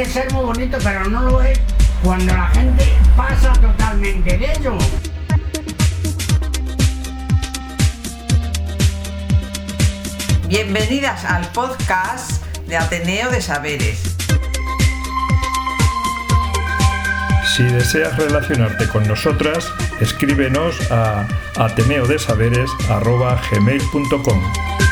ser muy bonito, pero no lo es cuando la gente pasa totalmente de ello. Bienvenidas al podcast de Ateneo de Saberes. Si deseas relacionarte con nosotras, escríbenos a ateneodesaberes@gmail.com.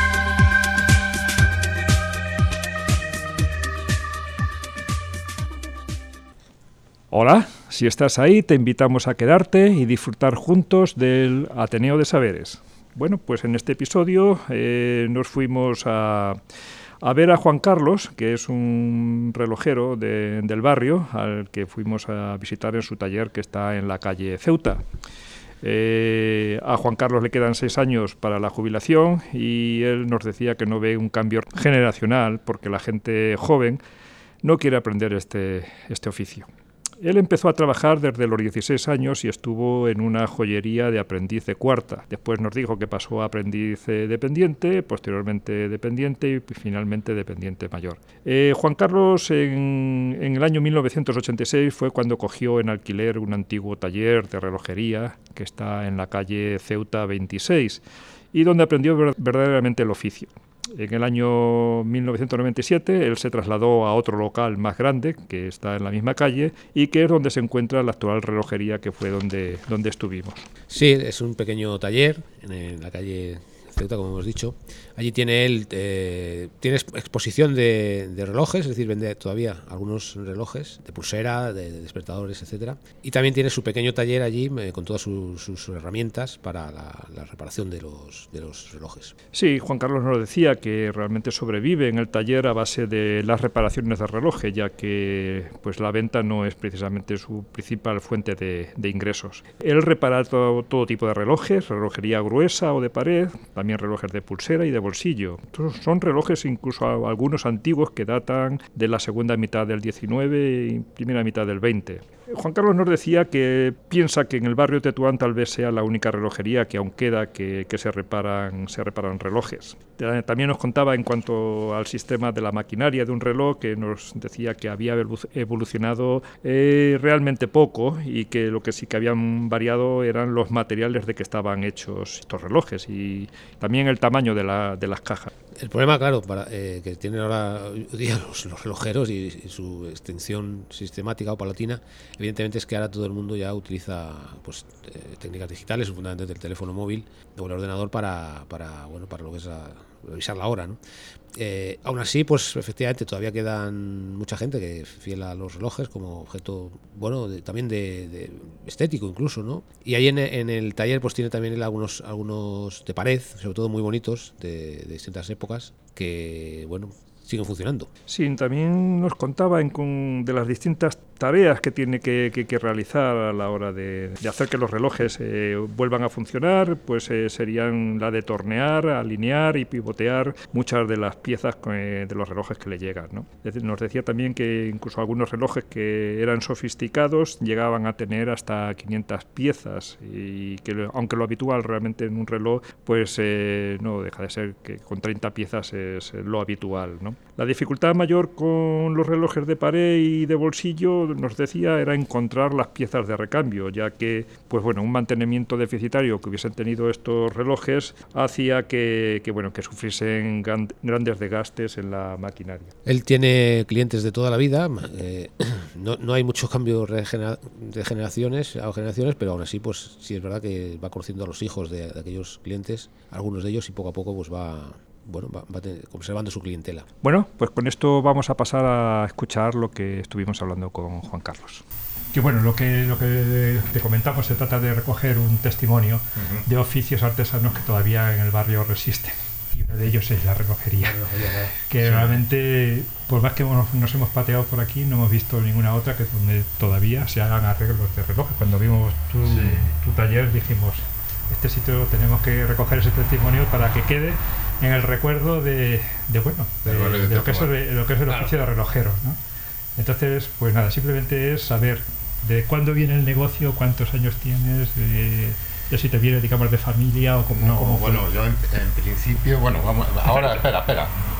Hola, si estás ahí, te invitamos a quedarte y disfrutar juntos del Ateneo de Saberes. Bueno, pues en este episodio nos fuimos a ver a Juan Carlos, que es un relojero del barrio, al que fuimos a visitar en su taller que está en la calle Ceuta. A Juan Carlos le quedan 6 años para la jubilación y él nos decía que no ve un cambio generacional porque la gente joven no quiere aprender este oficio. Él empezó a trabajar desde los 16 años y estuvo en una joyería de aprendiz de cuarta. Después nos dijo que pasó a aprendiz dependiente, posteriormente dependiente y finalmente dependiente mayor. Juan Carlos en el año 1986 fue cuando cogió en alquiler un antiguo taller de relojería que está en la calle Ceuta 26 y donde aprendió verdaderamente el oficio. En el año 1997 él se trasladó a otro local más grande que está en la misma calle y que es donde se encuentra la actual relojería que fue donde estuvimos. Sí, es un pequeño taller en la calle Ceuta, como hemos dicho. Allí tiene él tiene exposición de relojes, es decir, vende todavía algunos relojes de pulsera, de despertadores, etcétera. Y también tiene su pequeño taller allí con todas sus herramientas para la reparación de los relojes. Sí, Juan Carlos nos decía que realmente sobrevive en el taller a base de las reparaciones de relojes, ya que pues la venta no es precisamente su principal fuente de ingresos. Él repara todo tipo de relojes, relojería gruesa o de pared, también relojes de pulsera y de bolsillo. Son relojes incluso algunos antiguos que datan de la segunda mitad del 19 y primera mitad del 20. Juan Carlos nos decía que piensa que en el barrio Tetuán tal vez sea la única relojería que aún queda que se reparan relojes. También nos contaba en cuanto al sistema de la maquinaria de un reloj, que nos decía que había evolucionado realmente poco y que lo que sí que habían variado eran los materiales de que estaban hechos estos relojes y también el tamaño de las cajas. El problema, claro, que tienen ahora hoy día los relojeros y su extensión sistemática o palatina, evidentemente es que ahora todo el mundo ya utiliza pues técnicas digitales, fundamentalmente el teléfono móvil o el ordenador para lo que es revisar la hora, ¿no? Aún así, pues efectivamente todavía quedan mucha gente que es fiel a los relojes como objeto, también de estético incluso, ¿no? Y ahí en el taller pues tiene también algunos de pared, sobre todo muy bonitos, de distintas épocas, que siguen funcionando. Sí, también nos contaba de las distintas tareas que tiene que realizar a la hora de hacer que los relojes vuelvan a funcionar, pues serían la de tornear, alinear y pivotear muchas de las piezas de los relojes que le llegan, ¿no? Es decir, nos decía también que incluso algunos relojes que eran sofisticados llegaban a tener hasta 500 piezas y que aunque lo habitual realmente en un reloj pues no deja de ser que con 30 piezas es lo habitual, ¿no? La dificultad mayor con los relojes de pared y de bolsillo, nos decía, era encontrar las piezas de recambio, ya que un mantenimiento deficitario que hubiesen tenido estos relojes hacía que sufriesen grandes desgastes en la maquinaria. Él tiene clientes de toda la vida, no hay mucho cambio de generaciones, pero aún así pues sí es verdad que va conociendo a los hijos de aquellos clientes, algunos de ellos, y poco a poco pues va conservando su clientela. Bueno, pues con esto vamos a pasar a escuchar lo que estuvimos hablando con Juan Carlos. Que lo que te comentamos se trata de recoger un testimonio de oficios artesanos que todavía en el barrio resisten. Y uno de ellos es la relojería. Que realmente, por más que nos hemos pateado por aquí, no hemos visto ninguna otra que donde todavía se hagan arreglos de relojes. Cuando vimos tu taller dijimos, este sitio tenemos que recoger ese testimonio para que quede en el recuerdo de lo que es el oficio de relojero, ¿no? Entonces, pues nada, simplemente es saber de cuándo viene el negocio, cuántos años tienes, ya si te viene, digamos, de familia o como... yo en principio, vamos, ahora, espera.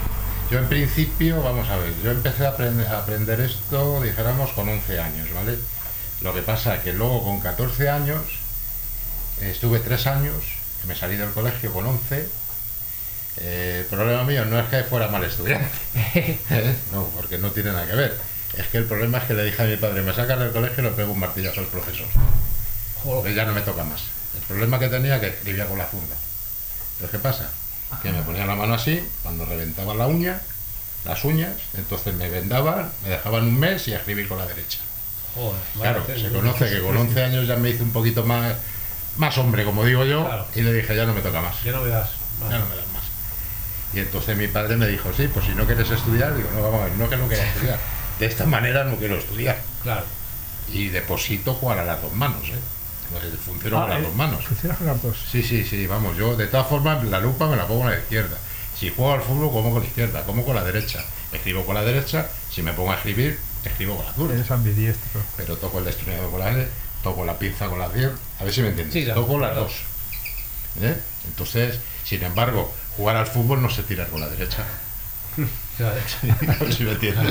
Yo en principio, vamos a ver, yo empecé a aprender esto, dijéramos, con 11 años, ¿vale? Lo que pasa es que luego con 14 años, estuve 3 años, que me salí del colegio con 11. El problema mío no es que fuera mal estudiante, no, porque no tiene nada que ver. Es que el problema es que le dije a mi padre, me sacas del colegio y le pego un martillazo al profesor. Porque ya no me toca más. El problema que tenía es que escribía con la funda. Entonces, ¿qué pasa? Que me ponía la mano así, cuando reventaba las uñas, entonces me vendaban, me dejaban un mes y a escribir con la derecha. Joder, Claro, se conoce que con 11 años ya me hice un poquito más hombre, como digo yo, Claro. y le dije, ya no me toca más. Ya no me das más. Ya no me das más. Y entonces mi padre me dijo, sí, pues si no quieres estudiar, digo, no, vamos a ver, no que no quiera estudiar. De esta manera no quiero estudiar. Claro. Y deposito jugar a las dos manos, ¿eh? Funciono con las dos manos. Funcionas con las dos. Sí, vamos, yo de todas formas la lupa me la pongo a la izquierda. Si juego al fútbol, como con la izquierda, como con la derecha. Escribo con la derecha, si me pongo a escribir, escribo con la zurda. Eres ambidiestro. Pero toco el destornillador con la L, toco la pinza con la 10, a ver si me entiendes. Sí, claro, toco las claro. dos. ¿Eh? Entonces, sin embargo, jugar al fútbol no se tira con la derecha. A ver si me entiendes.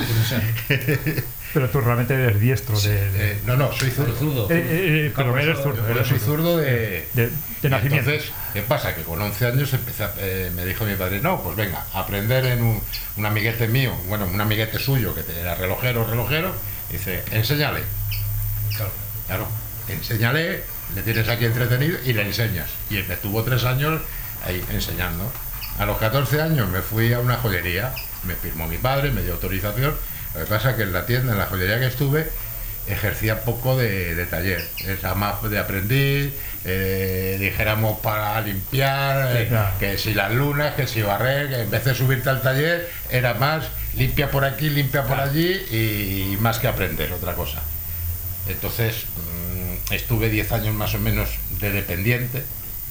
Pero tú realmente eres diestro de... No, soy zurdo. pero eres zurdo. Pero soy zurdo de nacimiento. Entonces, ¿qué pasa? Que con 11 años me dijo mi padre, no, pues venga, aprender en un amiguete mío, bueno, un amiguete suyo, que era relojero, dice, enséñale. Claro, enséñale, le tienes aquí entretenido y le enseñas. Y él me estuvo 3 años ahí enseñando. A los 14 años me fui a una joyería, me firmó mi padre, me dio autorización. Lo que pasa es que en la tienda, en la joyería que estuve, ejercía poco de taller, era más de aprendiz, dijéramos para limpiar, Sí, claro. que si las lunas, que si barrer, que en vez de subirte al taller era más limpia por aquí, limpia por allí y más que aprender, otra cosa. Entonces estuve 10 años más o menos de dependiente,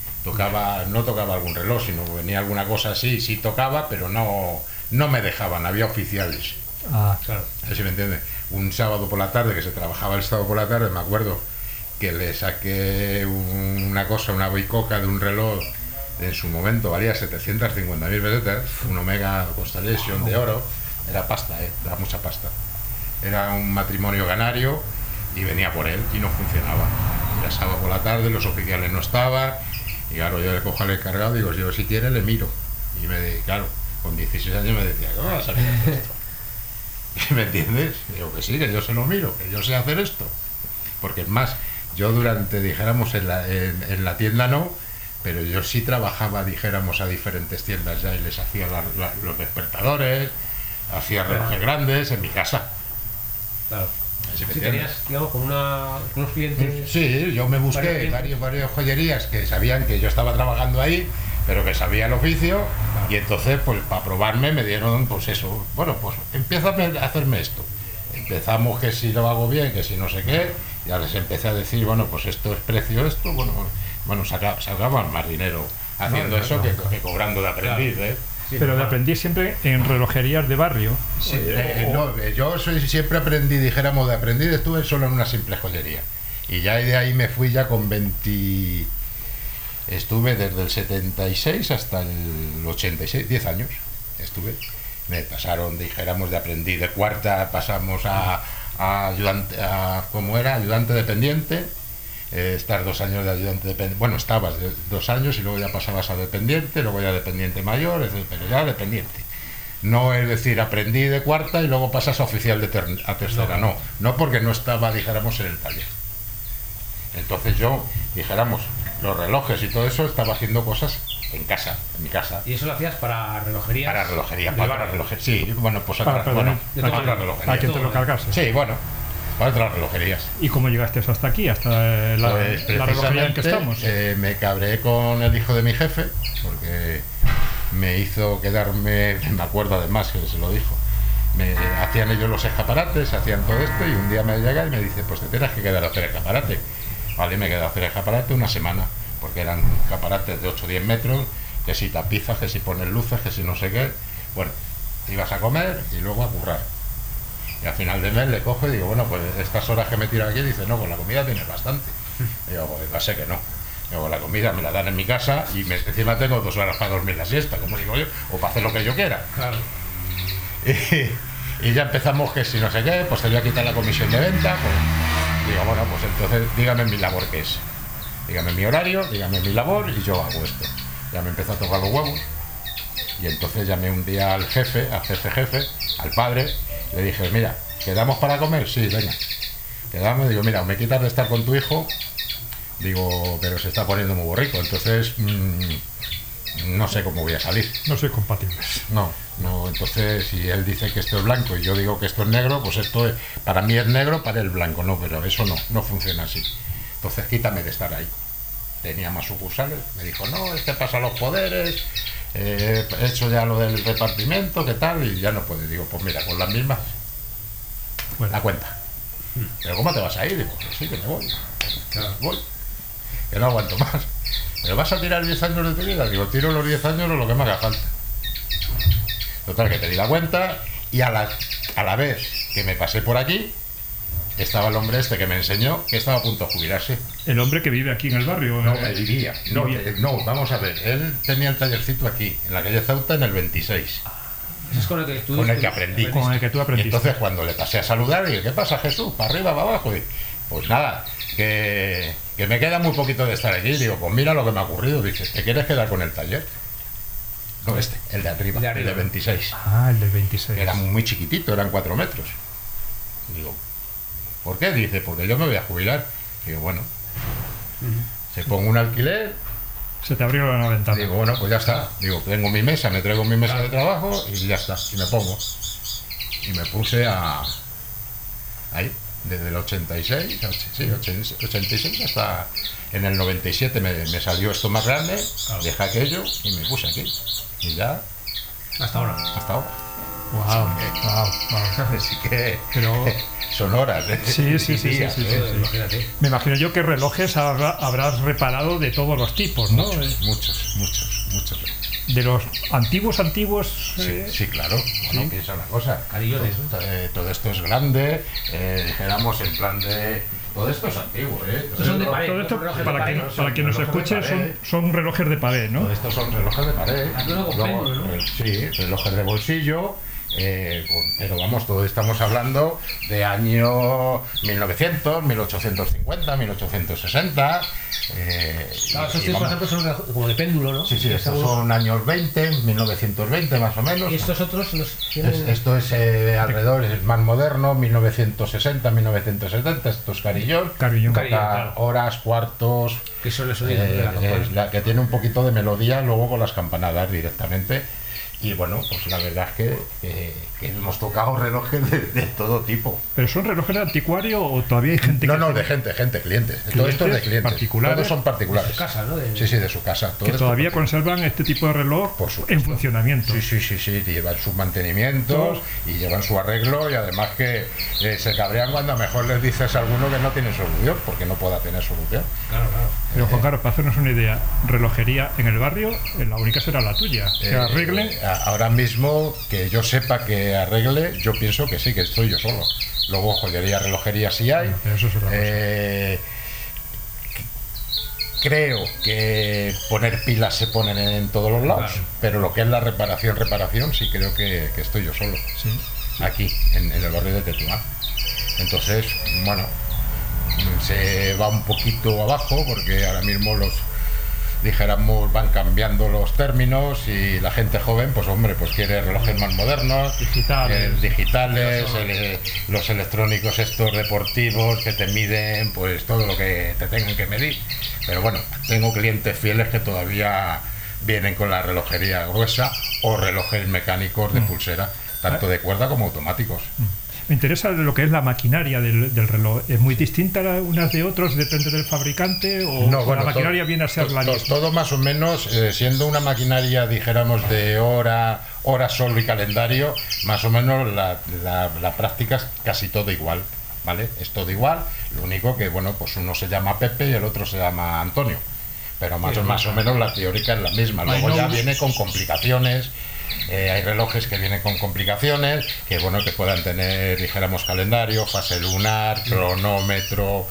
no tocaba algún reloj, sino que venía alguna cosa así, sí tocaba, pero no me dejaban, había oficiales. Ah, Claro. A ver si me entiende. Un sábado por la tarde, que se trabajaba el sábado por la tarde, me acuerdo que le saqué una bicoca de un reloj, en su momento valía 750.000 pesetas, un Omega Constellation de oro, era pasta, era mucha pasta. Era un matrimonio canario y venía por él y no funcionaba. Era sábado por la tarde, los oficiales no estaban, y claro, yo le cojo al encargado y digo, yo si quiere le miro. Y claro, con 16 años me decía, ¿cómo vas a mirar esto? ¿Me entiendes? Digo que sí, que yo se lo miro, que yo sé hacer esto. Porque es más, yo dijéramos, en la tienda no, pero yo sí trabajaba, dijéramos, a diferentes tiendas ya y les hacía los despertadores, hacía relojes grandes en mi casa. Claro. ¿Sí me Sí, entiendes? tenías, digamos, con unos clientes. Sí, yo me busqué varias joyerías que sabían que yo estaba trabajando ahí, pero que sabía el oficio, y entonces, pues para probarme me dieron, pues eso, bueno, pues empieza a hacerme esto. Empezamos que si lo hago bien, que si no sé qué, ya les empecé a decir, bueno, pues esto es precio, esto, bueno, sacaban más dinero haciendo eso que cobrando de aprendiz, ¿eh? Sí, pero de aprendiz siempre en relojerías de barrio. Sí, yo siempre aprendí, dijéramos, de aprendiz, estuve solo en una simple joyería. Y ya de ahí me fui ya con 20... Estuve desde el 76 hasta el 86, 10 años estuve. Me pasaron, dijéramos, de aprendiz de cuarta, pasamos a ayudante, ayudante dependiente. Estar 2 años de ayudante dependiente. Bueno, estabas 2 años y luego ya pasabas a dependiente, luego ya dependiente mayor, pero ya dependiente. No es decir, aprendí de cuarta y luego pasas a oficial a tercera, no porque no estaba, dijéramos, en el taller. Entonces yo, dijéramos, los relojes y todo eso, estaba haciendo cosas en casa, en mi casa. ¿Y eso lo hacías para relojería? Para relojería, sí, bueno, pues otras relojerías. ¿A quién te lo cargaste? Sí, bueno, para otras relojerías. ¿Y cómo llegaste hasta aquí, hasta la relojería en que estamos? Me cabré con el hijo de mi jefe, porque me hizo quedarme, me acuerdo además que se lo dijo, hacían ellos los escaparates, hacían todo esto, y un día me llega y me dice, pues te tienes que quedar a hacer escaparate. Vale, me quedé a hacer escaparate una semana, porque eran escaparates de 8 o 10 metros, que si tapizas, que si pones luces, que si no sé qué. Bueno, ibas a comer y luego a currar. Y al final de mes le cojo y digo, bueno, pues estas horas que me tiro aquí, dice, no, con la comida tienes bastante. Y digo, pues va a ser que no. Digo, la comida me la dan en mi casa y encima tengo 2 horas para dormir la siesta, como digo yo, o para hacer lo que yo quiera. Claro. Y ya empezamos que si no sé qué, pues te voy a quitar la comisión de venta. Pues digo, bueno, pues entonces dígame mi labor qué es. Dígame mi horario, dígame mi labor y yo hago esto. Ya me empezó a tocar los huevos. Y entonces llamé un día al jefe, al padre, le dije, mira, ¿quedamos para comer? Sí, venga. Quedamos, digo, mira, me quitas de estar con tu hijo, digo, pero se está poniendo muy borrico, entonces no sé cómo voy a salir. No soy compatibles. No, entonces si él dice que esto es blanco y yo digo que esto es negro, pues esto para mí es negro, para él es blanco, no, pero eso no funciona así. Entonces quítame de estar ahí. Tenía más sucursales, me dijo, no, es que pasa los poderes, he hecho ya lo del repartimiento, ¿qué tal? Y ya no puede. Digo, pues mira, con las mismas, Bueno. la cuenta. ¿Pero cómo te vas a ir? Digo, pues sí, que me voy. Claro, voy. Que no aguanto más. ¿Pero vas a tirar 10 años de tu vida? Digo, tiro los 10 años o lo que me haga falta. Total, que te di la cuenta y a la vez que me pasé por aquí, estaba el hombre este que me enseñó que estaba a punto de jubilarse. El hombre que vive aquí en el barrio. No, vivía. No, vamos a ver. Él tenía el tallercito aquí, en la calle Ceuta, en el 26. Es con el que aprendí. Con el que tú aprendiste. Entonces, cuando le pasé a saludar, dije, ¿qué pasa, Jesús? ¿Para arriba, para abajo? Y, pues nada, que me queda muy poquito de estar aquí. Digo, pues mira lo que me ha ocurrido. Dice, ¿te quieres quedar con el taller? No, el de arriba, el de 26. Ah, el del 26. Era muy chiquitito, eran 4 metros. Digo, ¿por qué? Dice, porque yo me voy a jubilar. Digo, bueno, se pongo un alquiler. Se te abrió la ventana. Digo, bueno, pues ya está. Digo, tengo mi mesa, me traigo mi mesa de trabajo y ya está. Y me pongo. Y me puse ahí, desde el 86, sí, 86 hasta en el 97 me salió esto más grande, dejé aquello y me puse aquí. Y ya. Hasta ahora. Wow. Así que Pero son horas, ¿eh? Sí. Imagínate. Me imagino yo que relojes habrás reparado de todos los tipos, ¿no? Muchos. De los antiguos. Sí, claro. Bueno, piensa una cosa. Carillones, ¿no? Todo esto es grande, dijéramos en plan de. Todo esto es antiguo, ¿eh? Estos son de pared. Todo esto, relojes para de quien pared, nos escuche, son relojes de pared, ¿no? Todo esto son relojes de pared. Luego, péndulo, ¿no? Sí, relojes de bolsillo. Pero vamos, todo estamos hablando de año 1900, 1850, 1860. Claro, estos por ejemplo son como de péndulo, ¿no? Sí, estos son años 20, 1920 más o menos. Y estos otros los Esto es alrededor, es más moderno, 1960, 1970, esto es carillón. Claro. Horas, cuartos. que son el sonido de la campana. Es la que tiene un poquito de melodía luego con las campanadas directamente. Y bueno, pues la verdad es que hemos tocado relojes de todo tipo. ¿Pero son relojes de anticuario o todavía hay gente No, de gente, clientes. Todo esto es de clientes. Particulares. Todos son particulares. De su casa, ¿no? Sí, de su casa. Todo que esto todavía es conservan este tipo de reloj Por supuesto. en funcionamiento? Sí, llevan sus mantenimientos y llevan su arreglo y además que se cabrean cuando a lo mejor les dices a alguno que no tiene solución, porque no pueda tener solución. Claro. Pero Juan Carlos, para hacernos una idea, relojería en el barrio, la única será la tuya. Que arregle. Ahora mismo, que yo sepa que arregle, yo pienso que sí, que estoy yo solo. Luego joyería, relojería sí hay. Pero eso es otra cosa. Creo que poner pilas se ponen en todos los lados, Claro. pero lo que es la reparación, sí creo que estoy yo solo. Sí. Aquí, en el barrio de Tetuán. Entonces, bueno, se va un poquito abajo porque ahora mismo dijéramos, van cambiando los términos y la gente joven, pues hombre, pues quiere relojes más modernos, digitales, los electrónicos estos deportivos que te miden, pues todo lo que te tengan que medir. Pero bueno, tengo clientes fieles que todavía vienen con la relojería gruesa o relojes mecánicos de pulsera, tanto de cuerda como automáticos. Me interesa lo que es la maquinaria del reloj. ¿Es muy distinta unas de otros? ¿Depende del fabricante? ¿O No, bueno, la maquinaria viene a ser la misma? Todo más o menos, siendo una maquinaria, dijéramos, de hora solo y calendario, más o menos la práctica es casi todo igual, ¿vale? Es todo igual, lo único que, bueno, pues uno se llama Pepe y el otro se llama Antonio, pero más o menos la teórica es la misma. Luego ya viene con complicaciones. Hay relojes que vienen con complicaciones, que bueno, que puedan tener, dijéramos, calendario, fase lunar, cronómetro,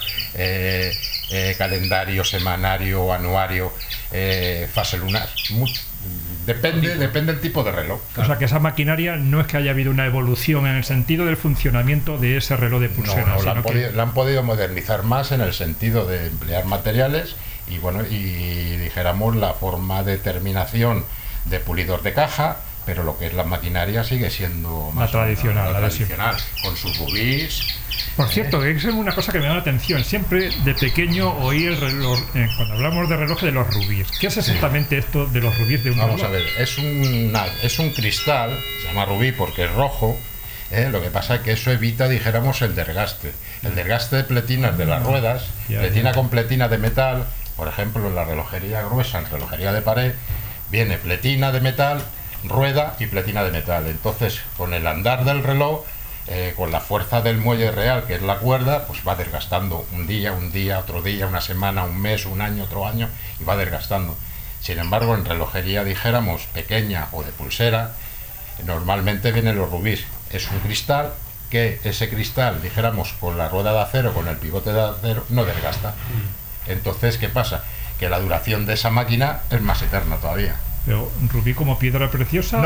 calendario semanario, anuario, fase lunar. Depende del tipo de reloj. O sea, que esa maquinaria no es que haya habido una evolución en el sentido del funcionamiento de ese reloj de pulsera. No, sino la han podido modernizar más en el sentido de emplear materiales y bueno, y dijéramos la forma de terminación de pulidor de caja, pero lo que es la maquinaria sigue siendo más tradicional, la tradicional, con sus rubíes. Por cierto, es una cosa que me da la atención. Siempre de pequeño oí el reloj, cuando hablamos de reloj, de los rubíes. ¿Qué es exactamente esto de los rubíes de un reloj? Vamos a ver, es un cristal, se llama rubí porque es rojo. Lo que pasa es que eso evita, dijéramos, el desgaste. El desgaste de pletinas de las ruedas, pletina con pletina de metal, por ejemplo, en la relojería gruesa, en relojería de pared, viene pletina de metal, rueda y pletina de metal. Entonces, con el andar del reloj, con la fuerza del muelle real, que es la cuerda, pues va desgastando un día, otro día, una semana, un mes, un año, otro año, y va desgastando. Sin embargo, en relojería, dijéramos, pequeña o de pulsera, normalmente vienen los rubíes. Es un cristal que ese cristal, dijéramos, con la rueda de acero, con el pivote de acero, no desgasta. Entonces, ¿qué pasa? Que la duración de esa máquina es más eterna todavía. ¿Pero rubí como piedra preciosa?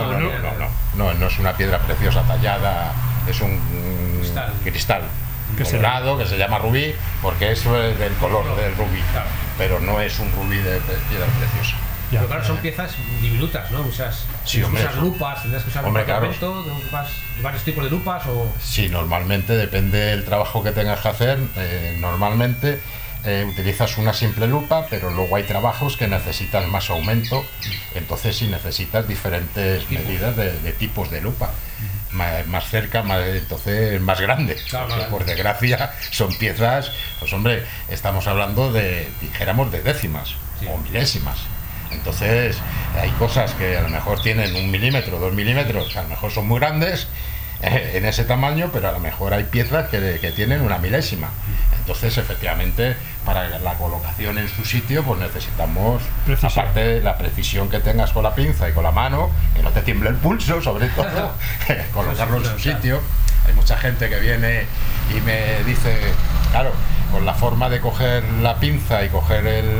No es una piedra preciosa tallada, es un cristal colorado que se llama rubí porque eso es del color del rubí, pero no es un rubí de piedra preciosa. Pero claro, son piezas diminutas, ¿no? Usas lupas, tendrás que usar un departamento, varios tipos de lupas o... Sí, normalmente depende del trabajo que tengas que hacer. Normalmente utilizas una simple lupa, pero luego hay trabajos que necesitan más aumento, entonces sí necesitas diferentes medidas de tipos de lupa. Más cerca, entonces más grande. Claro. Por desgracia son piezas, pues hombre, estamos hablando dijéramos de décimas o milésimas. Entonces hay cosas que a lo mejor tienen 1 milímetro, 2 milímetros, a lo mejor son muy grandes en ese tamaño, pero a lo mejor hay piezas que tienen 1 milésima. Entonces, efectivamente, para la colocación en su sitio, pues necesitamos, aparte de la precisión que tengas con la pinza y con la mano, que no te tiemble el pulso, sobre todo, colocarlo en su sitio. Hay mucha gente que viene y me dice, claro, con la forma de coger la pinza y coges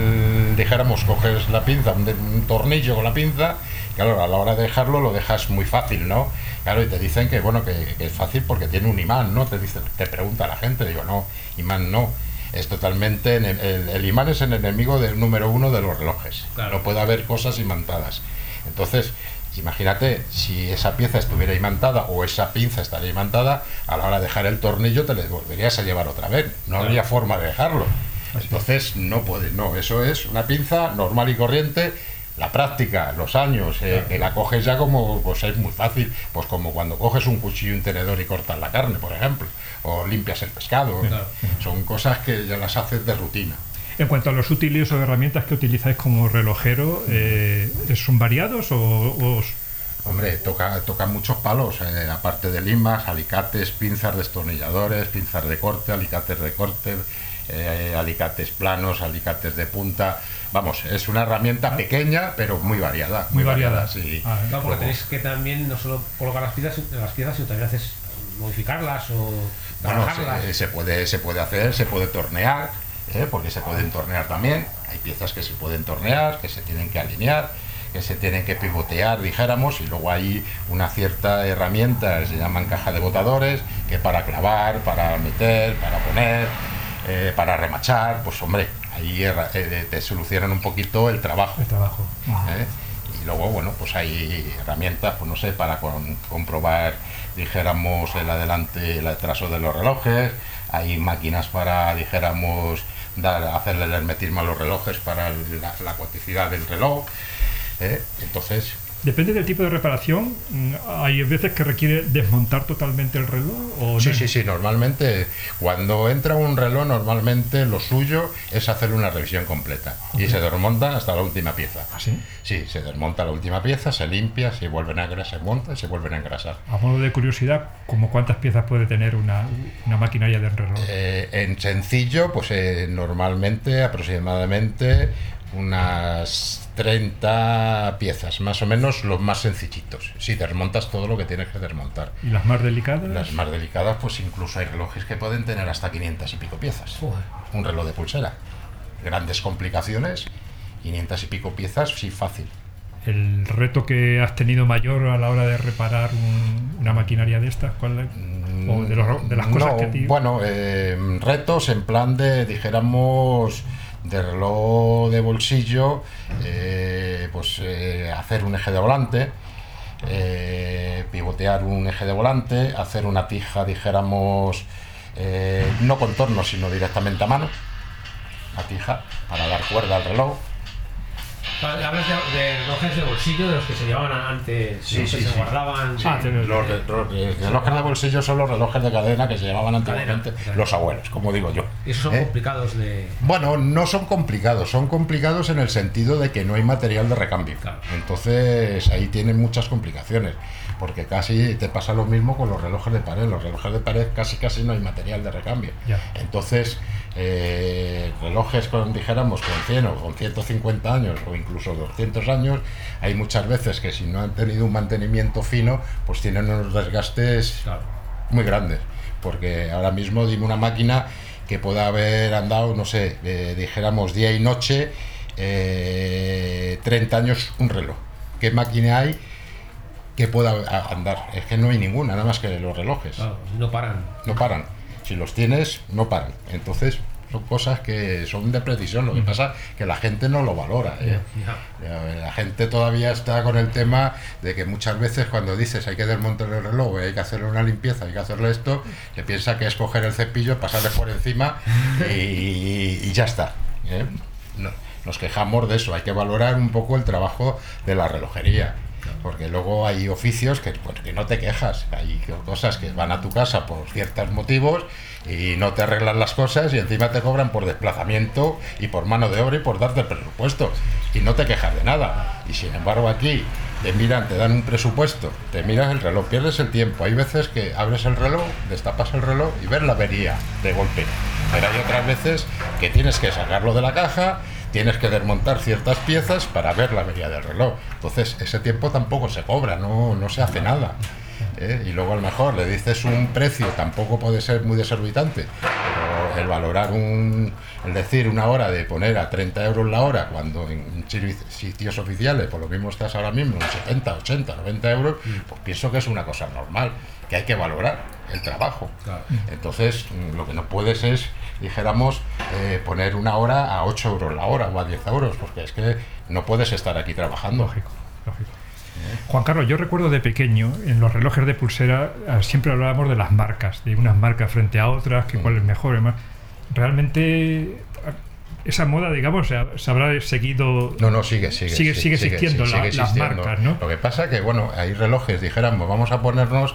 la pinza, un tornillo con la pinza, claro, a la hora de dejarlo lo dejas muy fácil, ¿no? Claro, y te dicen que bueno, que es fácil porque tiene un imán, ¿no? Te pregunta la gente, digo, no, imán no. Es totalmente, el imán es el enemigo del número 1 de los relojes. Claro. No puede haber cosas imantadas. Entonces, imagínate, si esa pieza estuviera imantada o esa pinza estaría imantada, a la hora de dejar el tornillo te le volverías a llevar otra vez. No habría forma de dejarlo. Entonces, no puede, no. Eso es una pinza normal y corriente. La práctica, los años, que la coges ya como, pues es muy fácil, pues como cuando coges un cuchillo y un tenedor y cortas la carne, por ejemplo, o limpias el pescado. Son cosas que ya las haces de rutina. En cuanto a los útiles o herramientas que utilizáis como relojero, ¿son variados o...? Hombre, toca muchos palos, aparte de limas, alicates, pinzas, destornilladores, pinzas de corte, alicates de corte, alicates planos, alicates de punta. Vamos, es una herramienta pequeña, pero muy variada. Muy variada, sí. Claro, porque tenéis que también no solo colocar las piezas, sino también haces modificarlas o trabajarlas. Bueno, se puede hacer, se puede tornear, porque se pueden tornear también. Hay piezas que se pueden tornear, que se tienen que alinear, que se tienen que pivotear, dijéramos, y luego hay una cierta herramienta, se llaman caja de botadores, que para clavar, para meter, para poner, para remachar, pues hombre, ahí te solucionan un poquito el trabajo. Y luego, bueno, pues hay herramientas, pues no sé, para comprobar, dijéramos, el adelante y el atraso de los relojes. Hay máquinas para, dijéramos, hacerle el hermetismo a los relojes para la cuanticidad del reloj. Entonces... Depende del tipo de reparación. Hay veces que requiere desmontar totalmente el reloj. ¿O sí, no? sí. Normalmente, cuando entra un reloj, normalmente lo suyo es hacer una revisión completa. Y se desmonta hasta la última pieza. ¿Ah, sí? Sí, se desmonta la última pieza, se limpia, se vuelven a engrasar, se monta y se vuelven a engrasar. A modo de curiosidad, ¿cómo cuántas piezas puede tener una maquinaria de reloj? En sencillo, pues normalmente, aproximadamente unas 30 piezas, más o menos los más sencillitos. Si desmontas todo lo que tienes que desmontar. ¿Y las más delicadas? Las más delicadas, pues incluso hay relojes que pueden tener hasta 500 y pico piezas. Un reloj de pulsera. Grandes complicaciones, 500 y pico piezas, sí, fácil. el reto que has tenido mayor a la hora de reparar una maquinaria de estas, ¿cuál es? O de las cosas que Bueno, retos en plan de, dijéramos, de reloj de bolsillo, hacer un eje de volante, pivotear un eje de volante, hacer una tija, dijéramos, no con torno, sino directamente a mano, una tija para dar cuerda al reloj. Hablas de relojes de bolsillo, de los que se llevaban antes, Sí, se guardaban. Sí, los relojes de bolsillo son los relojes de cadena que se llevaban antiguamente los abuelos, como digo yo. ¿Y esos son complicados de...? Bueno, no son complicados en el sentido de que no hay material de recambio. Claro. Entonces ahí tienen muchas complicaciones, porque casi te pasa lo mismo con los relojes de pared. Los relojes de pared casi no hay material de recambio. Ya. Entonces, relojes con 100 o con 150 años o incluso 200 años, hay muchas veces que si no han tenido un mantenimiento fino, pues tienen unos desgastes muy grandes. Porque ahora mismo dime una máquina que pueda haber andado, no sé, dijéramos día y noche, 30 años un reloj. ¿Qué máquina hay que pueda andar? Es que no hay ninguna, nada más que los relojes. Claro, no paran. No paran. Si los tienes, no paran. Entonces, son cosas que son de precisión. Lo que pasa es que la gente no lo valora. La gente todavía está con el tema de que muchas veces cuando dices hay que desmontar el reloj, hay que hacerle una limpieza, hay que hacerle esto, se piensa que es coger el cepillo, pasarle por encima y ya está. No, nos quejamos de eso. Hay que valorar un poco el trabajo de la relojería. Porque luego hay oficios que no te quejas, hay cosas que van a tu casa por ciertos motivos y no te arreglan las cosas y encima te cobran por desplazamiento y por mano de obra y por darte el presupuesto y no te quejas de nada. Y sin embargo aquí te miran, te dan un presupuesto, te miras el reloj, pierdes el tiempo. Hay veces que abres el reloj, destapas el reloj y ves la avería de golpe, pero hay otras veces que tienes que sacarlo de la caja, tienes que desmontar ciertas piezas para ver la avería del reloj. Entonces ese tiempo tampoco se cobra, no se hace nada. Y luego a lo mejor le dices un precio, tampoco puede ser muy desorbitante, pero el valorar el decir una hora de poner a 30 euros la hora, cuando en sitios oficiales por lo mismo estás ahora mismo en 70, 80, 90 euros, pues pienso que es una cosa normal, que hay que valorar el trabajo. Claro. Entonces lo que no puedes es, dijéramos, poner una hora a 8 euros la hora o a 10 euros, porque es que no puedes estar aquí trabajando. Lógico. Juan Carlos, yo recuerdo de pequeño, en los relojes de pulsera siempre hablábamos de las marcas, de unas marcas frente a otras, que cuál es mejor y demás. Realmente esa moda, digamos, se habrá seguido... No, sigue existiendo las marcas, ¿no? Lo que pasa que, bueno, hay relojes, dijéramos, vamos a ponernos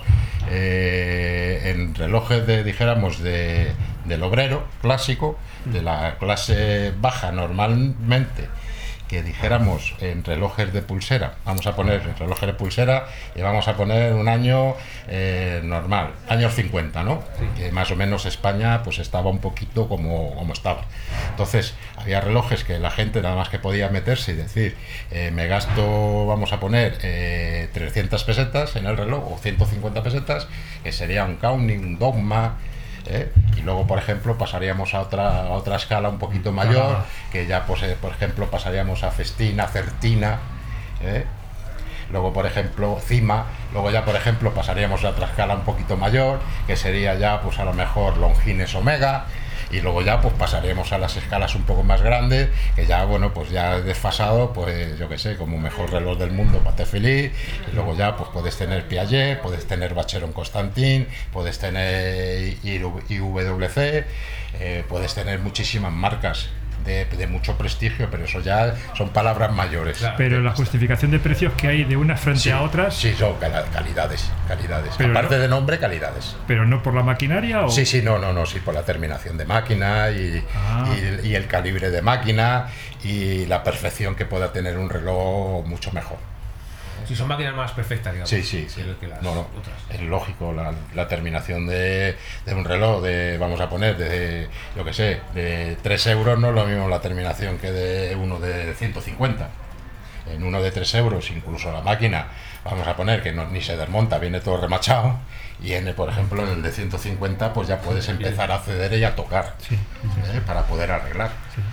en relojes del obrero clásico, de la clase baja normalmente, que dijéramos en relojes de pulsera, vamos a poner en relojes de pulsera y vamos a poner un año normal, años 50, ¿no? Sí. Que más o menos España pues estaba un poquito como estaba. Entonces había relojes que la gente nada más que podía meterse y decir, me gasto, vamos a poner 300 pesetas en el reloj o 150 pesetas, que sería un Kawning, un Dogma. Y luego, por ejemplo, pasaríamos a otra escala un poquito mayor, que ya, pues, por ejemplo, pasaríamos a Festina, Certina, luego, por ejemplo, Cima, luego ya, por ejemplo, pasaríamos a otra escala un poquito mayor, que sería ya, pues a lo mejor Longines Omega, y luego ya pues pasaríamos a las escalas un poco más grandes, que ya, bueno, pues ya desfasado, pues yo que sé, como mejor reloj del mundo, Patek Philippe, y luego ya pues puedes tener Piaget, puedes tener Vacheron Constantin, puedes tener IWC, puedes tener muchísimas marcas de mucho prestigio, pero eso ya son palabras mayores. Claro, pero la justificación de precios que hay de unas frente a otras... Sí, son calidades. Pero aparte de nombre, calidades. ¿Pero no por la maquinaria? ¿O? Sí, sí, no, por la terminación de máquina y el calibre de máquina y la perfección que pueda tener un reloj mucho mejor. Si son máquinas más perfectas, digamos. Sí. Que las otras. Es lógico, la terminación de un reloj vamos a poner, yo que sé, de 3 euros no es lo mismo la terminación que de uno de 150. En uno de 3 euros, incluso la máquina, vamos a poner que ni se desmonta, viene todo remachado, y por ejemplo, en el de 150, pues ya puedes empezar a acceder y a tocar, para poder arreglar. Sí.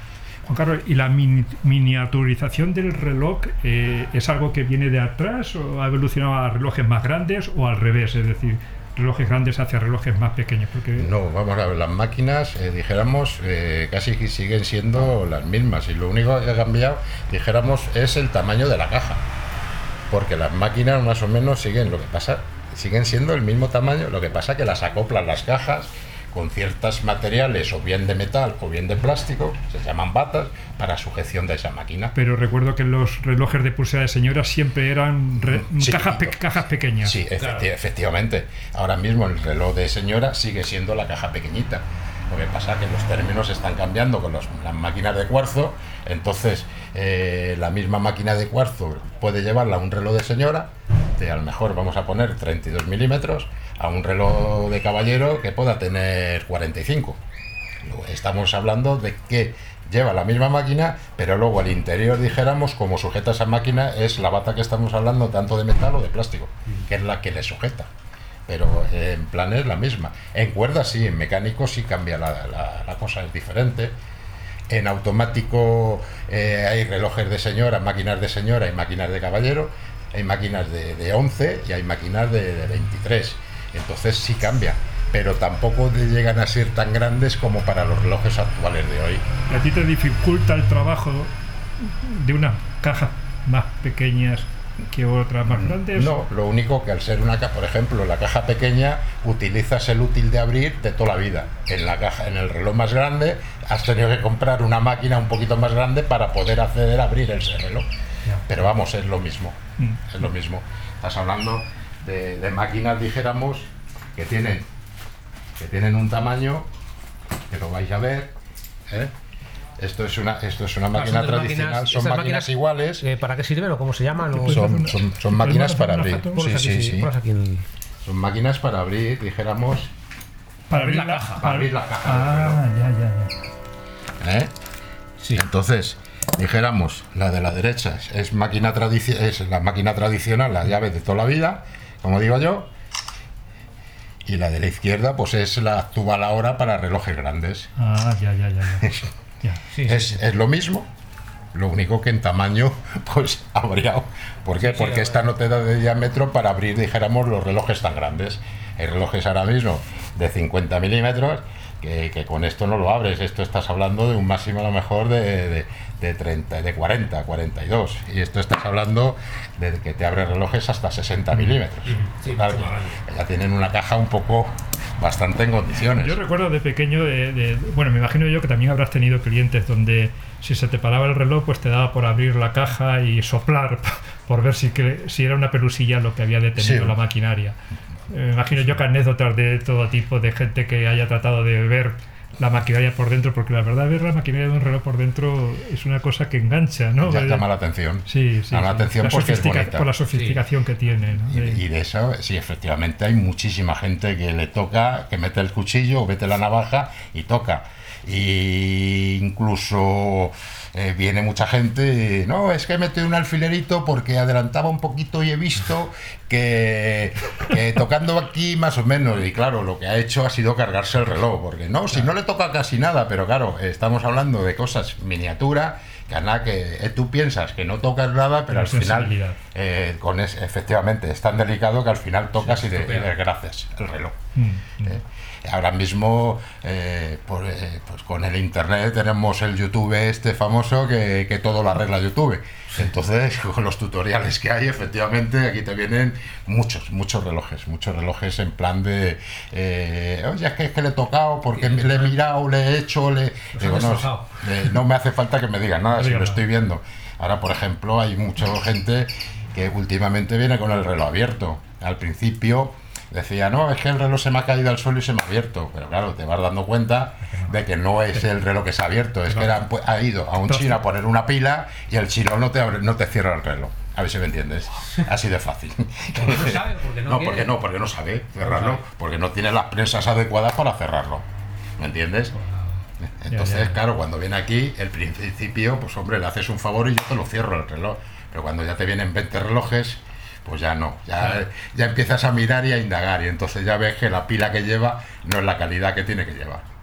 Juan Carlos, ¿y la miniaturización del reloj es algo que viene de atrás o ha evolucionado a relojes más grandes o al revés? Es decir, relojes grandes hacia relojes más pequeños. Porque... No, vamos a ver, las máquinas, dijéramos, casi que siguen siendo las mismas, y lo único que ha cambiado, dijéramos, es el tamaño de la caja, porque las máquinas más o menos siguen siendo el mismo tamaño, lo que pasa que las acoplan las cajas con ciertos materiales, o bien de metal o bien de plástico, se llaman batas, para sujeción de esa máquina. Pero recuerdo que los relojes de pulsera de señora siempre eran Sí, cajas pequeñas. Sí, Claro. efectivamente. Ahora mismo el reloj de señora sigue siendo la caja pequeñita. Lo que pasa es que los términos están cambiando con las máquinas de cuarzo. Entonces, la misma máquina de cuarzo puede llevarla a un reloj de señora, de a lo mejor vamos a poner 32 milímetros, a un reloj de caballero que pueda tener 45. Estamos hablando de que lleva la misma máquina, pero luego al interior, dijéramos, como sujeta esa máquina, es la bata que estamos hablando, tanto de metal o de plástico, que es la que le sujeta. Pero en plan es la misma. En cuerdas sí, en mecánico sí cambia la cosa, es diferente. En automático hay relojes de señora, máquinas de señora y máquinas de caballero. Hay máquinas de 11 y hay máquinas de 23. Entonces sí cambia, pero tampoco llegan a ser tan grandes como para los relojes actuales de hoy. ¿Y a ti te dificulta el trabajo de unas cajas más pequeñas que otras más grandes? No, lo único que al ser una caja, por ejemplo, la caja pequeña, utilizas el útil de abrir de toda la vida. En el reloj más grande has tenido que comprar una máquina un poquito más grande para poder acceder a abrir ese reloj. Pero vamos, es lo mismo. Es lo mismo. Estás hablando de máquinas, dijéramos, que tienen un tamaño, que lo vais a ver, ¿eh? Esto es una máquina tradicional, son máquinas iguales. ¿Para qué sirven o cómo se llaman? O... Son máquinas para abrir. Sí. Ponlas aquí en... Son máquinas para abrir, dijéramos. Para abrir la caja. Para abrir la caja. Ah, ya. Sí. Entonces, dijéramos, la de la derecha es la máquina tradicional, la llave de toda la vida, como digo yo. Y la de la izquierda, pues es la actual ahora para relojes grandes. Ah, ya. Ya. Es lo mismo, lo único que en tamaño pues ha variado. ¿Por qué? Porque esta no te da de diámetro para abrir, dijéramos, los relojes tan grandes. Hay relojes ahora mismo de 50 milímetros que con esto no lo abres. Esto estás hablando de un máximo a lo mejor de 30, de 40, 42. Y esto estás hablando de que te abre relojes hasta 60 milímetros. Sí, Claro, ya tienen una caja un poco bastante en condiciones. Yo recuerdo de pequeño, bueno, me imagino yo que también habrás tenido clientes donde si se te paraba el reloj, pues te daba por abrir la caja y soplar por ver si era una pelusilla lo que había detenido la maquinaria. Me imagino yo que anécdotas de todo tipo, de gente que haya tratado de ver la maquinaria por dentro, porque la verdad ver la maquinaria de un reloj por dentro es una cosa que engancha, ¿no? Ya llama la atención. Sí. Llama la atención porque es bonita. Por la sofisticación que tiene, ¿no? Y de eso, sí, efectivamente hay muchísima gente que le toca, que mete el cuchillo o mete la navaja y toca. Y incluso viene mucha gente, no, es que he metido un alfilerito porque adelantaba un poquito y he visto que tocando aquí más o menos, y claro, lo que ha hecho ha sido cargarse el reloj, porque no, si no le toca casi nada, pero claro, estamos hablando de cosas miniatura, que tú piensas que no tocas nada, pero al final, efectivamente, es tan delicado que al final tocas y desgracias el reloj. Ahora mismo, pues con el internet tenemos el YouTube este famoso que todo lo arregla YouTube. Entonces, con los tutoriales que hay, efectivamente, aquí te vienen muchos relojes en plan de oye, es que le he tocado porque le he mirado, le he hecho, digo, no me hace falta que me digan nada, si lo estoy viendo. Ahora, por ejemplo, hay mucha gente que últimamente viene con el reloj abierto. Al principio decía, no, es que el reloj se me ha caído al suelo y se me ha abierto, pero claro, te vas dando cuenta de que no es el reloj que se ha abierto, es que ha ido a un chino a poner una pila y el chino no te cierra el reloj. A ver si me entiendes. Así de fácil. ¿Porque no sabe? Porque no sabe cerrarlo, porque no tiene las prensas adecuadas para cerrarlo. ¿Me entiendes? Entonces, claro, cuando viene aquí, el principio, pues hombre, le haces un favor y yo te lo cierro el reloj. Pero cuando ya te vienen 20 relojes, pues ya no, ya empiezas a mirar y a indagar, y entonces ya ves que la pila que lleva no es la calidad que tiene que llevar.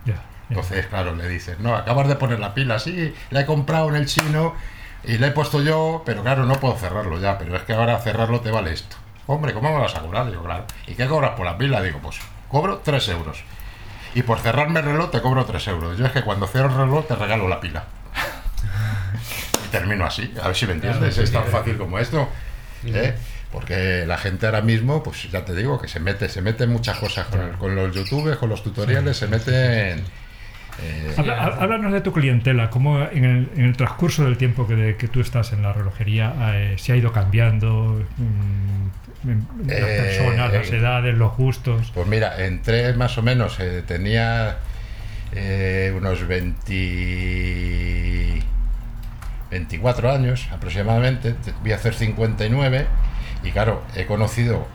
Entonces, claro, le dices, no, acabas de poner la pila, sí, la he comprado en el chino y la he puesto yo, pero claro, no puedo cerrarlo ya, pero es que ahora cerrarlo te vale esto. Hombre, ¿cómo me vas a cobrar? Digo, claro. ¿Y qué cobras por la pila? Digo, pues cobro 3 euros. Y por cerrarme el reloj te cobro 3 euros. Yo es que cuando cierro el reloj te regalo la pila. Y termino así, a ver si me entiendes, es tan fácil como esto, ¿eh? Porque la gente ahora mismo, pues ya te digo, que se mete en muchas cosas con los youtubers, con los tutoriales, se meten... Háblanos de tu clientela, cómo en el transcurso del tiempo que tú estás en la relojería se ha ido cambiando las personas, las edades, los gustos. Pues mira, entré más o menos, tenía unos 24 años aproximadamente, voy a hacer 59, y claro, he conocido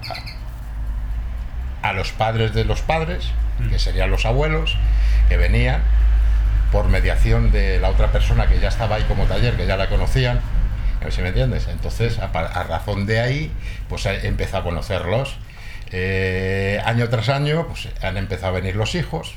a los padres de los padres, que serían los abuelos, que venían por mediación de la otra persona que ya estaba ahí como taller, que ya la conocían, a ver si me entiendes. Entonces, a razón de ahí, pues he empezado a conocerlos. Año tras año, pues han empezado a venir los hijos,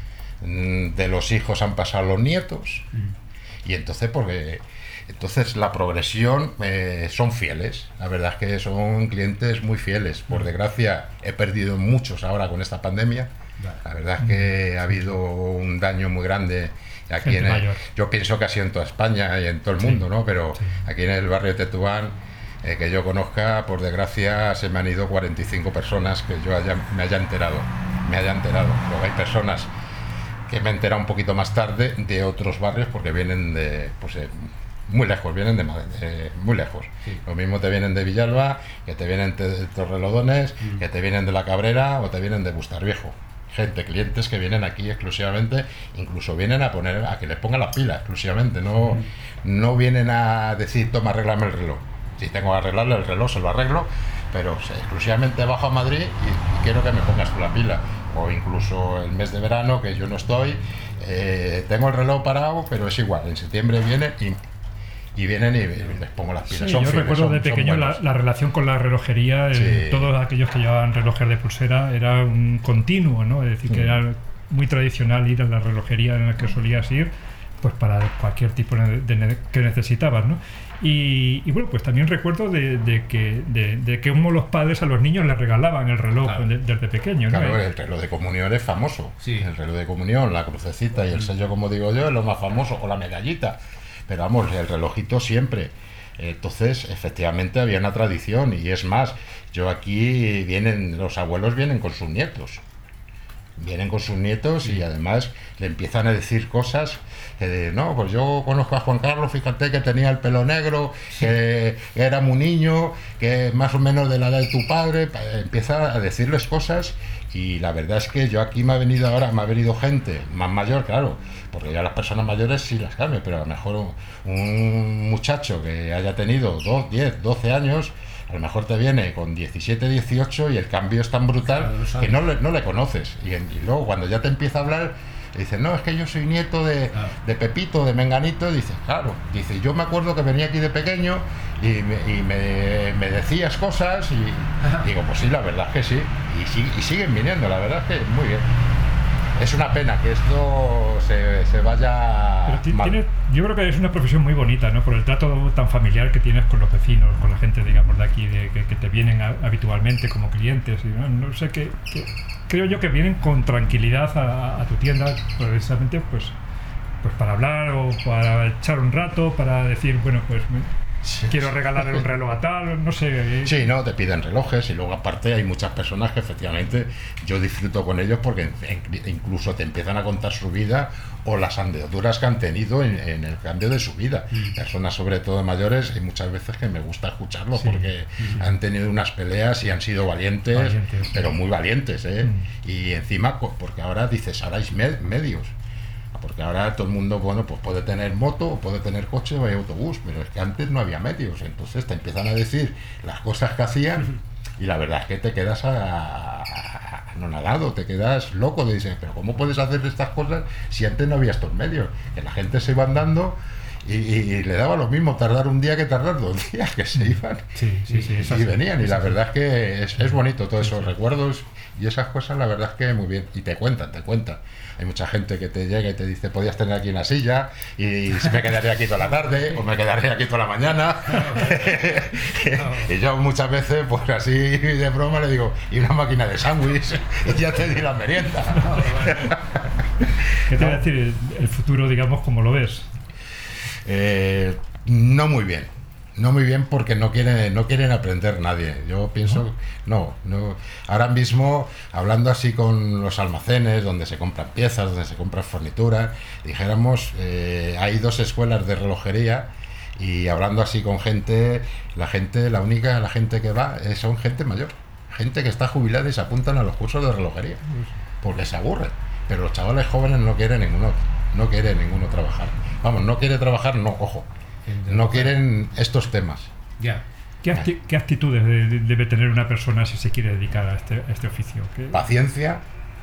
de los hijos han pasado los nietos, y entonces, entonces la progresión, son fieles, la verdad es que son clientes muy fieles. Por desgracia, he perdido muchos ahora con esta pandemia. La verdad es que ha habido un daño muy grande aquí yo pienso que ha sido en toda España y en todo el mundo, ¿no? Pero aquí en el barrio de Tetuán, que yo conozca, por desgracia se me han ido 45 personas que yo me haya enterado. Luego hay personas que me he enterado un poquito más tarde de otros barrios, porque vienen de muy lejos, vienen de muy lejos. Lo mismo te vienen de Villalba, que te vienen de Torrelodones, que te vienen de La Cabrera o te vienen de Bustarviejo. Clientes que vienen aquí exclusivamente, incluso vienen a que les pongan las pilas exclusivamente, no vienen a decir, toma, arréglame el reloj. Si tengo que arreglarle el reloj, se lo arreglo, pero exclusivamente bajo a Madrid y quiero que me pongas tú la pila. O incluso el mes de verano, que yo no estoy, tengo el reloj parado, pero es igual, en septiembre vienen y vienen y les pongo las pilas. Sí, yo recuerdo de pequeño la relación con la relojería, todos aquellos que llevaban relojes de pulsera, era un continuo, ¿no? Es decir, que era muy tradicional ir a la relojería en la que solías ir, pues para cualquier tipo que necesitabas, ¿no? Y bueno, pues también recuerdo de que como los padres a los niños les regalaban el reloj desde pequeño, ¿no? Claro, el reloj de comunión es famoso. El reloj de comunión, la crucecita y el sello, como digo yo, es lo más famoso, o la medallita. Pero vamos, el relojito siempre. Entonces, efectivamente, había una tradición. Y es más, yo aquí los abuelos vienen con sus nietos. Y además le empiezan a decir cosas no, pues yo conozco a Juan Carlos, fíjate que tenía el pelo negro, que era muy niño, que más o menos de la edad de tu padre. Empieza a decirles cosas. Y la verdad es que yo aquí me ha venido gente más mayor, claro, porque ya las personas mayores sí las cambian, pero a lo mejor un muchacho que haya tenido 10, 12 años, a lo mejor te viene con 17, 18 y el cambio es tan brutal que no le conoces. Y luego cuando ya te empieza a hablar, dice, no, es que yo soy nieto de Pepito, de Menganito. Y dice, claro, yo me acuerdo que venía aquí de pequeño y me decías cosas y digo, pues sí, la verdad es que sí. Y siguen viniendo, la verdad es que muy bien. Es una pena que esto se vaya mal. Yo creo que es una profesión muy bonita, ¿no? Por el trato tan familiar que tienes con los vecinos, con la gente, digamos, de aquí, que te vienen habitualmente como clientes. Y, no sé qué creo yo que vienen con tranquilidad a tu tienda, precisamente pues para hablar o para echar un rato, para decir, bueno, pues quiero regalarle un reloj a tal, no sé. Sí, no, te piden relojes y luego aparte hay muchas personas que efectivamente yo disfruto con ellos porque incluso te empiezan a contar su vida o las andeduras que han tenido en el cambio de su vida. Personas sobre todo mayores, y muchas veces que me gusta escucharlos porque han tenido unas peleas y han sido valientes. Pero muy valientes, ¿eh? Y encima, porque ahora dices, ahora hay medios. Porque ahora todo el mundo, bueno, pues puede tener moto, puede tener coche o hay autobús, pero es que antes no había medios. Entonces te empiezan a decir las cosas que hacían y la verdad es que te quedas anonadado, te quedas loco. Te dicen, pero ¿cómo puedes hacer estas cosas si antes no había estos medios? Que la gente se iba andando y le daba lo mismo tardar un día que tardar 2 días, que se iban y venían. Y la verdad es que es bonito todos esos recuerdos y esas cosas, la verdad es que muy bien. Y te cuentan. Hay mucha gente que te llega y te dice, podías tener aquí una silla y me quedaré aquí toda la tarde o me quedaré aquí toda la mañana. Y yo muchas veces, pues así de broma, le digo, y una máquina de sándwich y ya te di la merienda. ¿Qué te va a decir el futuro, digamos, cómo lo ves? No muy bien porque no quieren aprender nadie. Yo pienso, no. Ahora mismo, hablando así con los almacenes donde se compran piezas, donde se compran fornituras, dijéramos, hay 2 escuelas de relojería, y hablando así con gente, la gente que va son gente mayor, gente que está jubilada y se apuntan a los cursos de relojería porque se aburren. Pero los chavales jóvenes no quieren ninguno trabajar. Vamos, no quiere trabajar, no quieren estos temas. Ya. ¿Qué actitudes debe tener una persona si se quiere dedicar a este oficio? Paciencia,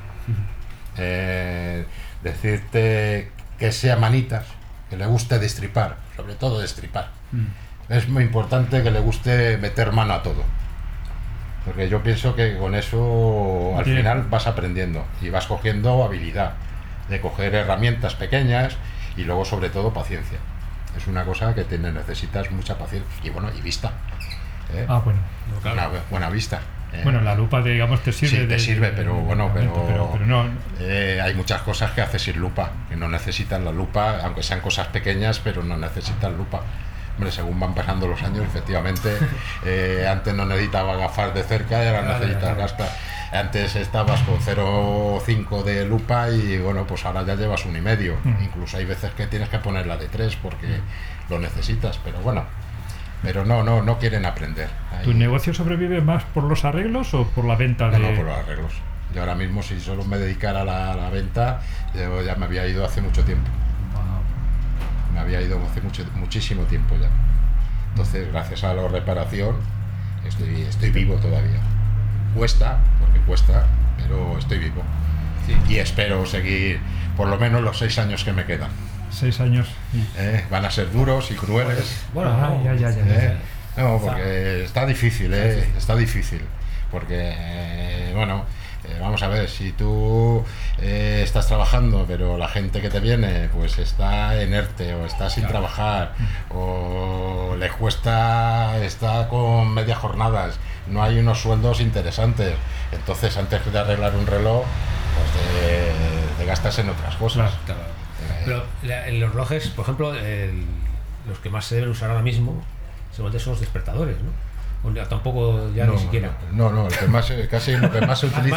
decirte que sea manitas, que le guste destripar, sobre todo destripar. Es muy importante que le guste meter mano a todo, porque yo pienso que con eso al final vas aprendiendo y vas cogiendo habilidad de coger herramientas pequeñas y luego sobre todo paciencia. Es una cosa que necesitas mucha paciencia y vista. Bueno. Una buena vista. Bueno, la lupa, digamos, te sirve. Sí, te sirve, pero no. Hay muchas cosas que haces sin lupa, que no necesitan la lupa, aunque sean cosas pequeñas, pero no necesitan lupa. Hombre, según van pasando los años, efectivamente, antes no necesitaba gafas de cerca y ahora necesitas gastar. Antes estabas con 0,5 de lupa y bueno, pues ahora ya llevas 1,5. Incluso hay veces que tienes que ponerla de 3 porque lo necesitas, pero bueno. Pero no quieren aprender. ¿Tu negocio sobrevive más por los arreglos o por la venta de...? No, por los arreglos. Yo ahora mismo, si solo me dedicara a la venta, yo ya me había ido hace mucho tiempo. Me había ido hace muchísimo tiempo ya. Entonces, gracias a la reparación, estoy vivo todavía. Cuesta, pero estoy vivo. Sí. Y espero seguir por lo menos los 6 años que me quedan. 6 años. Van a ser duros y crueles. Bueno, ya. No, porque está difícil, está difícil. Porque, vamos a ver, si tú estás trabajando, pero la gente que te viene, pues está inerte, o está sin trabajar, o le cuesta, está con medias jornadas, no hay unos sueldos interesantes. Entonces, antes de arreglar un reloj, pues te gastas en otras cosas. Claro. Pero en los relojes, por ejemplo, los que más se deben usar ahora mismo seguramente son los despertadores, ¿no? O tampoco ya ni siquiera. No, el que más, casi lo que más se utiliza.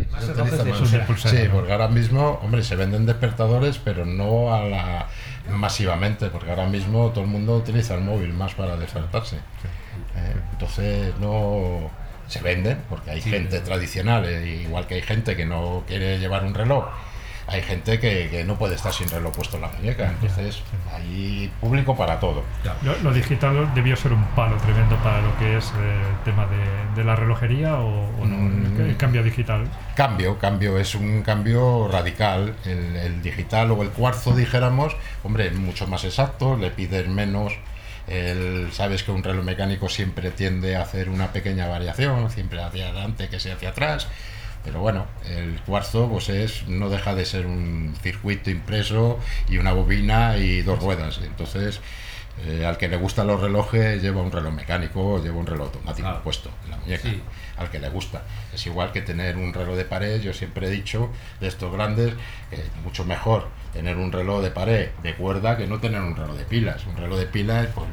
Sí, porque ahora mismo, hombre, se venden despertadores, pero no masivamente, porque ahora mismo todo el mundo utiliza el móvil más para despertarse. Entonces no se venden, porque hay gente tradicional, igual que hay gente que no quiere llevar un reloj. Hay gente que no puede estar sin reloj puesto en la muñeca, entonces hay público para todo. ¿Lo digital debió ser un palo tremendo para lo que es el tema de la relojería o no? ¿El cambio digital? Cambio, es un cambio radical. El digital o el cuarzo, dijéramos, hombre, es mucho más exacto, le pides menos. Sabes que un reloj mecánico siempre tiende a hacer una pequeña variación, siempre hacia adelante que sea hacia atrás. Pero bueno, el cuarzo pues no deja de ser un circuito impreso y una bobina y 2 ruedas. Entonces, al que le gustan los relojes lleva un reloj mecánico, lleva un reloj automático puesto en la muñeca. Sí. Al que le gusta. Es igual que tener un reloj de pared. Yo siempre he dicho de estos grandes que mucho mejor tener un reloj de pared de cuerda que no tener un reloj de pilas. Un reloj de pilas, pues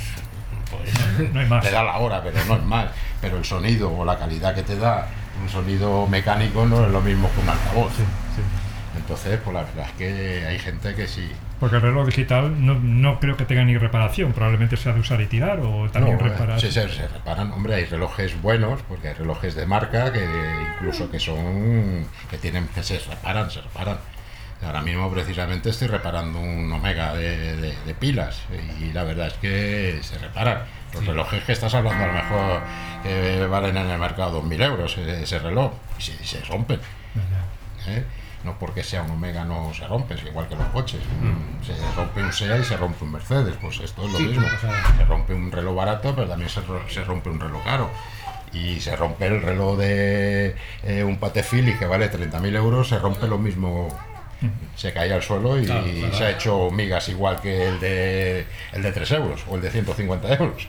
no hay más. Te da la hora, pero no es más. Pero el sonido o la calidad que te da un sonido mecánico no es lo mismo que un altavoz. Sí. Entonces, pues la verdad es que hay gente que sí. Porque el reloj digital no creo que tenga ni reparación, probablemente sea de usar y tirar o también reparar. Sí, se reparan. Hombre, hay relojes buenos, porque hay relojes de marca que incluso que se reparan. Ahora mismo precisamente estoy reparando un Omega de pilas y la verdad es que se reparan. Los relojes que estás hablando a lo mejor valen en el mercado 2.000 euros ese reloj y se rompen. ¿eh? No porque sea un Omega no se rompe, es igual que los coches. Se rompe un SEA y se rompe un Mercedes, pues esto es lo mismo. Se rompe un reloj barato, pero también se rompe un reloj caro. Y se rompe el reloj de un Patek Philippe que vale 30.000 euros, se rompe lo mismo, se cae al suelo y se ha hecho migas igual que el de 3 euros o el de 150 euros.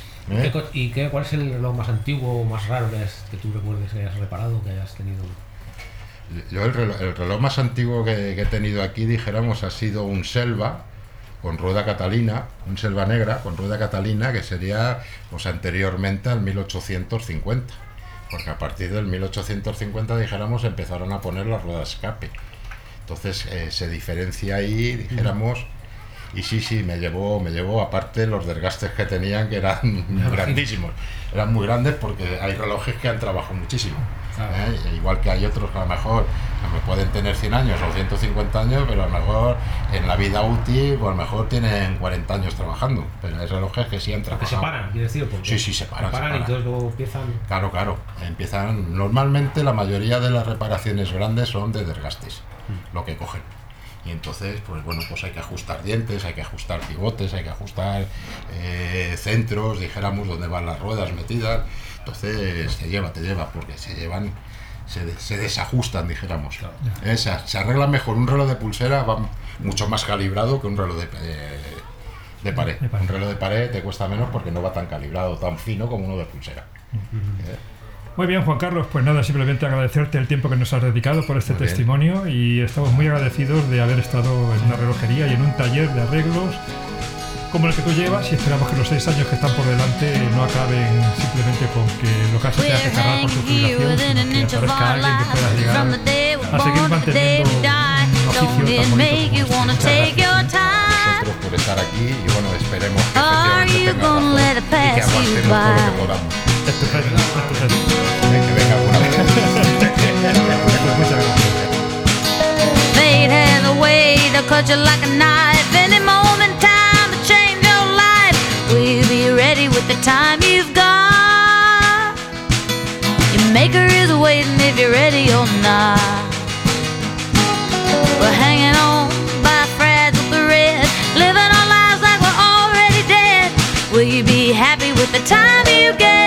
¿Cuál es el reloj más antiguo o más raro que tú recuerdes que hayas reparado, que hayas tenido? Yo el reloj más antiguo que he tenido aquí, dijéramos, ha sido un Selva con rueda catalina, un Selva negra con rueda catalina, que sería pues anteriormente al 1850, porque a partir del 1850, dijéramos, empezaron a poner las ruedas de escape. Entonces se diferencia ahí, dijéramos, y sí, me llevó aparte los desgastes que tenían, que eran grandísimos, eran muy grandes, porque hay relojes que han trabajado muchísimo. Igual que hay otros que a lo mejor pueden tener 100 años o 150 años, pero a lo mejor en la vida útil, pues a lo mejor tienen 40 años trabajando, pero hay relojes que sí han trabajado. Que se paran, quiero decir, porque sí, se paran. Y entonces luego empiezan. Claro, empiezan. Normalmente la mayoría de las reparaciones grandes son de desgastes, lo que cogen. Y entonces, pues bueno, pues hay que ajustar dientes, hay que ajustar pivotes, hay que ajustar centros, dijéramos, donde van las ruedas metidas. Entonces te lleva, porque se desajustan, dijéramos. Se arregla mejor un reloj de pulsera, va mucho más calibrado que un reloj de pared. Un reloj de pared te cuesta menos porque no va tan calibrado, tan fino como uno de pulsera. Muy bien, Juan Carlos, pues nada, simplemente agradecerte el tiempo que nos has dedicado por este testimonio, y estamos muy agradecidos de haber estado en una relojería y en un taller de arreglos como el que tú llevas, y esperamos que los 6 años que están por delante no acaben simplemente con que lo que se tenga que cerrar por su jubilación, sino que aparezca alguien que pueda llegar a seguir manteniendo un oficio tan bonito como este. Nosotros por estar aquí, y bueno, esperemos que efectivamente tenga razón y que avancemos todo lo que podamos. Estupendo. Que venga alguna vez. Muchas gracias. Fate has a way to cut you like a knife. Any moment, time to change your life. Will you be ready with the time you've got? Your maker is waiting if you're ready or not. We're hanging on by a fragile thread, living our lives like we're already dead. Will you be happy with the time you gave?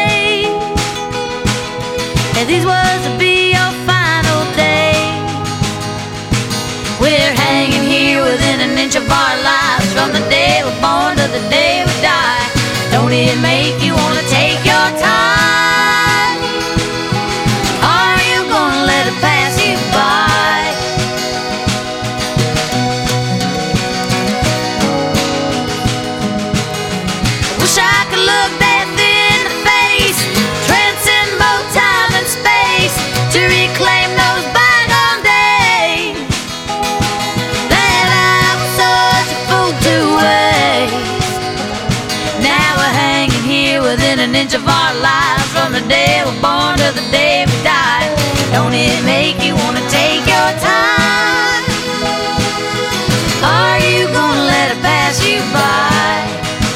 And these words will be your final day. We're hanging here within an inch of our lives, from the day we're born to the day we die. Don't it make you want to take your time? Are you gonna let it pass you by? I wish I could look death in the face, transcend both time and space, to reclaim those bygone days that I was such a fool to waste. Now we're hanging here within an inch of our lives, from the day we're born to the day we die. Don't it make you want to take your time? Are you gonna let it pass you by?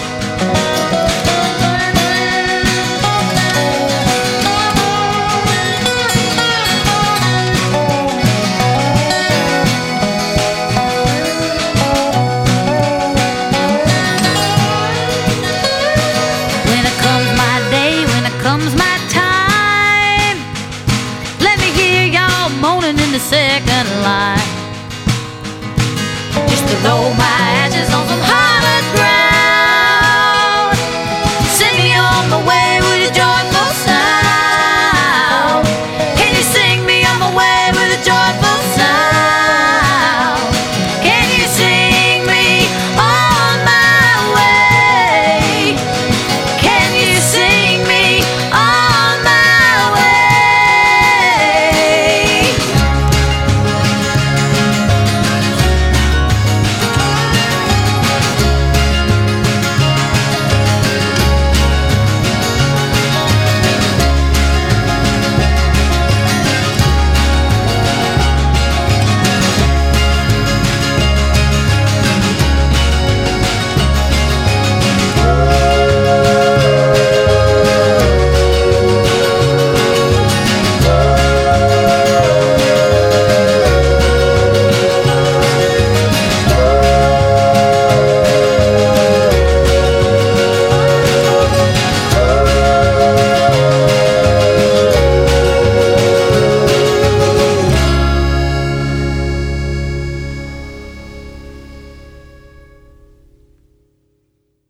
When it comes my day, when it comes my time, let me hear y'all moaning in the second line. Just to roll my ashes on some hallowed ground, send me on my way.